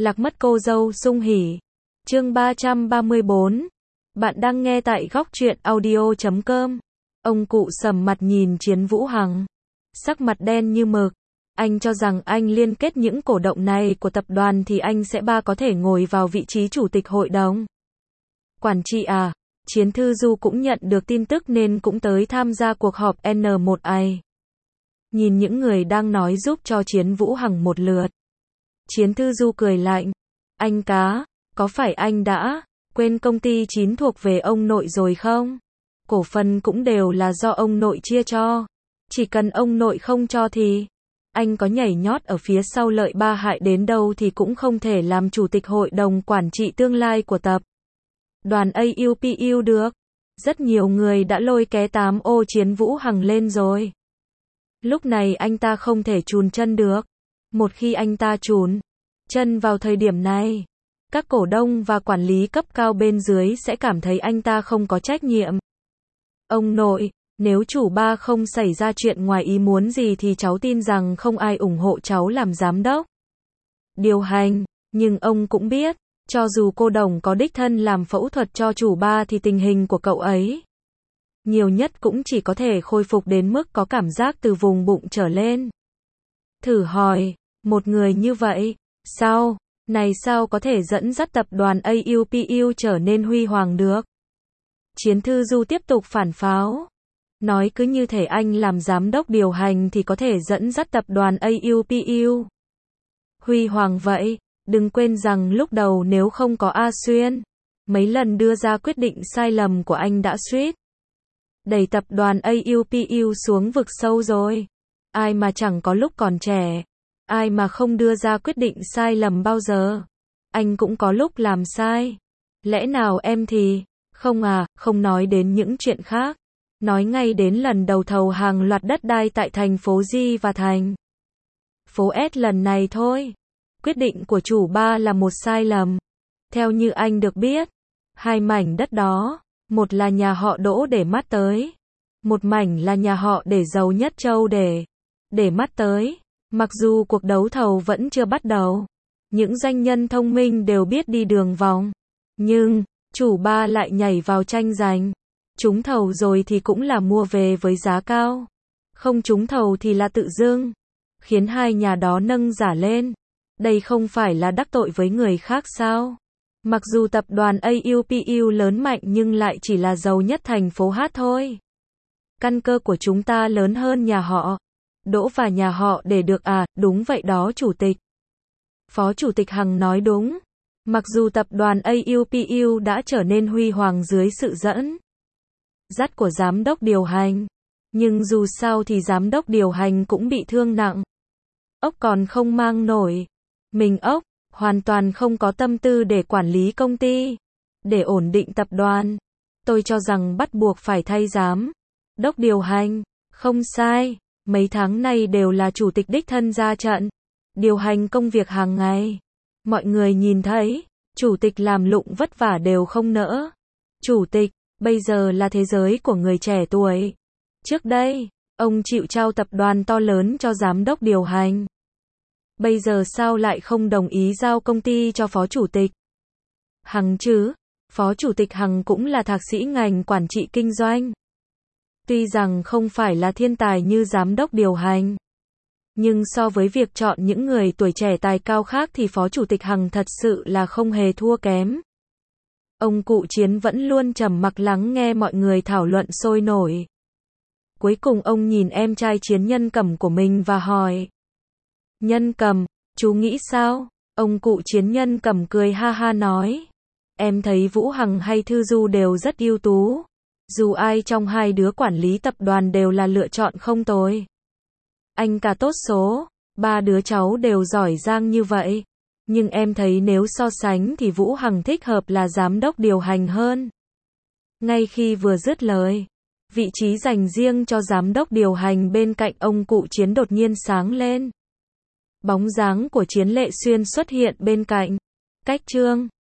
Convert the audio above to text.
Lạc mất cô dâu sung hỉ. Chương 334. Bạn đang nghe tại góc truyện audio.com. Ông cụ sầm mặt nhìn Chiến Vũ Hằng. Sắc mặt đen như mực. Anh cho rằng anh liên kết những cổ động này của tập đoàn thì anh sẽ có thể ngồi vào vị trí chủ tịch hội đồng quản trị à? Chiến Thư Du cũng nhận được tin tức nên cũng tới tham gia cuộc họp N1A. Nhìn những người đang nói giúp cho Chiến Vũ Hằng một lượt. Chiến Thư Du cười lạnh. Anh cá, có phải anh đã quên công ty 9 thuộc về ông nội rồi không? Cổ phần cũng đều là do ông nội chia cho. Chỉ cần ông nội không cho thì anh có nhảy nhót ở phía sau lợi ba hại đến đâu thì cũng không thể làm chủ tịch hội đồng quản trị tương lai của tập đoàn AUPU được. Rất nhiều người đã lôi ké 8 ô Chiến Vũ Hằng lên rồi. Lúc này anh ta không thể chùn chân được. Một khi anh ta chùn chân vào thời điểm này, các cổ đông và quản lý cấp cao bên dưới sẽ cảm thấy anh ta không có trách nhiệm. Ông nội, nếu chủ ba không xảy ra chuyện ngoài ý muốn gì thì cháu tin rằng không ai ủng hộ cháu làm giám đốc điều hành, nhưng ông cũng biết, cho dù cô Đồng có đích thân làm phẫu thuật cho chủ ba thì tình hình của cậu ấy nhiều nhất cũng chỉ có thể khôi phục đến mức có cảm giác từ vùng bụng trở lên. Thử hỏi, một người như vậy, sao có thể dẫn dắt tập đoàn AUPU trở nên huy hoàng được? Chiến Thư Du tiếp tục phản pháo. Nói cứ như thể anh làm giám đốc điều hành thì có thể dẫn dắt tập đoàn AUPU huy hoàng vậy. Đừng quên rằng lúc đầu nếu không có A Xuyên, mấy lần đưa ra quyết định sai lầm của anh đã suýt đẩy tập đoàn AUPU xuống vực sâu rồi. Ai mà chẳng có lúc còn trẻ, ai mà không đưa ra quyết định sai lầm bao giờ. Anh cũng có lúc làm sai. Lẽ nào em thì không à? Không nói đến những chuyện khác, nói ngay đến lần đầu thầu hàng loạt đất đai tại thành phố G và thành phố S lần này thôi. Quyết định của chủ ba là một sai lầm. Theo như anh được biết, hai mảnh đất đó, một là nhà họ Đỗ để mắt tới, một mảnh là nhà họ để Giàu Nhất Châu để mắt tới. Mặc dù cuộc đấu thầu vẫn chưa bắt đầu, những doanh nhân thông minh đều biết đi đường vòng, nhưng chủ ba lại nhảy vào tranh giành. Trúng thầu rồi thì cũng là mua về với giá cao, không trúng thầu thì là tự dưng, khiến hai nhà đó nâng giá lên. Đây không phải là đắc tội với người khác sao? Mặc dù tập đoàn AUPU lớn mạnh nhưng lại chỉ là giàu nhất thành phố H thôi. Căn cơ của chúng ta lớn hơn nhà họ Đỗ và nhà họ để được à? Đúng vậy đó chủ tịch. Phó chủ tịch Hằng nói đúng. Mặc dù tập đoàn AUPU đã trở nên huy hoàng dưới sự dẫn dắt của giám đốc điều hành, nhưng dù sao thì giám đốc điều hành cũng bị thương nặng. Ốc còn không mang nổi mình ốc, hoàn toàn không có tâm tư để quản lý công ty, để ổn định tập đoàn. Tôi cho rằng bắt buộc phải thay giám đốc điều hành. Không sai, mấy tháng nay đều là chủ tịch đích thân ra trận, điều hành công việc hàng ngày. Mọi người nhìn thấy, chủ tịch làm lụng vất vả đều không nỡ. Chủ tịch, bây giờ là thế giới của người trẻ tuổi. Trước đây, ông chịu trao tập đoàn to lớn cho giám đốc điều hành. Bây giờ sao lại không đồng ý giao công ty cho phó chủ tịch Hằng chứ? Phó chủ tịch Hằng cũng là thạc sĩ ngành quản trị kinh doanh. Tuy rằng không phải là thiên tài như giám đốc điều hành, nhưng so với việc chọn những người tuổi trẻ tài cao khác thì phó chủ tịch Hằng thật sự là không hề thua kém. Ông cụ Chiến vẫn luôn trầm mặc lắng nghe mọi người thảo luận sôi nổi. Cuối cùng ông nhìn em trai Chiến Nhân Cầm của mình và hỏi. Nhân Cầm, chú nghĩ sao? Ông cụ Chiến Nhân Cầm cười ha ha nói. Em thấy Vũ Hằng hay Thư Du đều rất ưu tú. Dù ai trong hai đứa quản lý tập đoàn đều là lựa chọn không tồi. Anh cả tốt số, ba đứa cháu đều giỏi giang như vậy. Nhưng em thấy nếu so sánh thì Vũ Hằng thích hợp là giám đốc điều hành hơn. Ngay khi vừa dứt lời, vị trí dành riêng cho giám đốc điều hành bên cạnh ông cụ Chiến đột nhiên sáng lên. Bóng dáng của Chiến Lệ Xuyên xuất hiện bên cạnh. Cách Trương